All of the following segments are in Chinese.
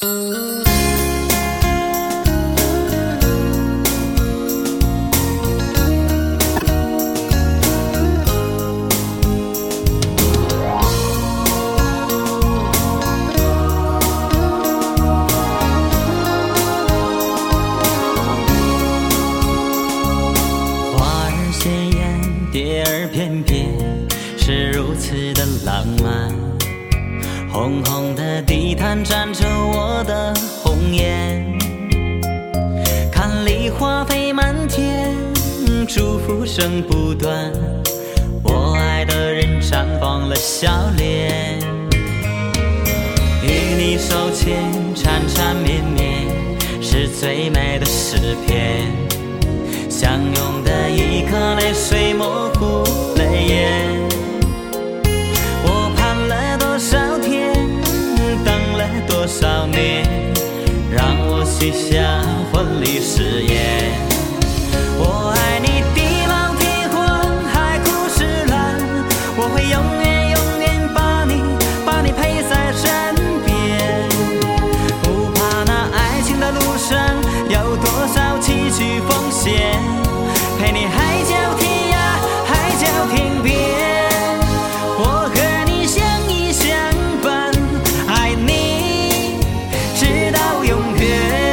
蝶儿翩翩，是如此的浪漫。红红的地毯沾着我的红颜，看梨花飞满天，祝福声不断。我爱的人绽放了笑脸，与你手牵缠缠绵绵，是最美的诗篇。相拥的一刻，泪水模糊泪眼。我盼了多少天，等了多少年，让我许下婚礼誓言。我爱你地老天荒，海枯石烂，我会永远永远把你陪在身边。不怕那爱情的路上有多少崎岖风险，陪你海角天涯，海角天边。我和你相依相伴，爱你直到永远。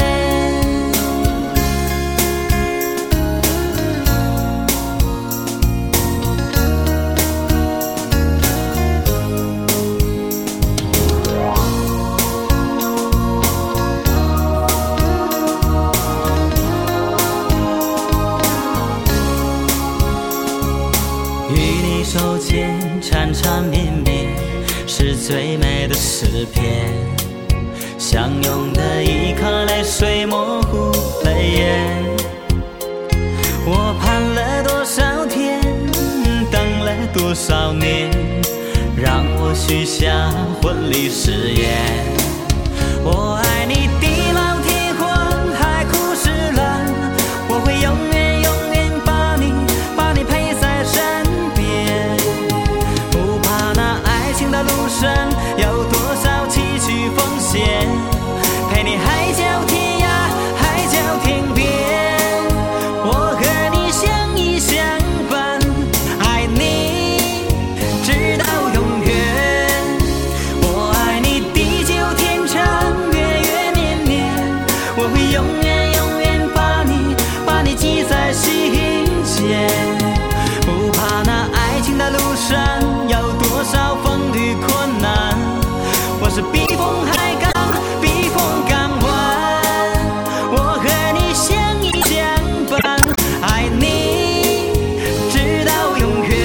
与你手牵缠缠绵绵，是最美的诗篇。相拥的一刻，泪水模糊泪眼。我盼了多少天，等了多少年，让我许下婚礼誓言。我爱你地老天荒，海枯石烂，我会永远永远把你陪在身边。不怕那爱情的路上有多少崎岖风险，陪你海角天涯，海角天边。我和你相依相伴，爱你直到永远。我爱你地久天长，月月年年，我会永远永远把你记在心间。不怕那爱情的路上有多少风雨困难，我是避风海港，避风港湾。我和你相依相伴，爱你直到永远。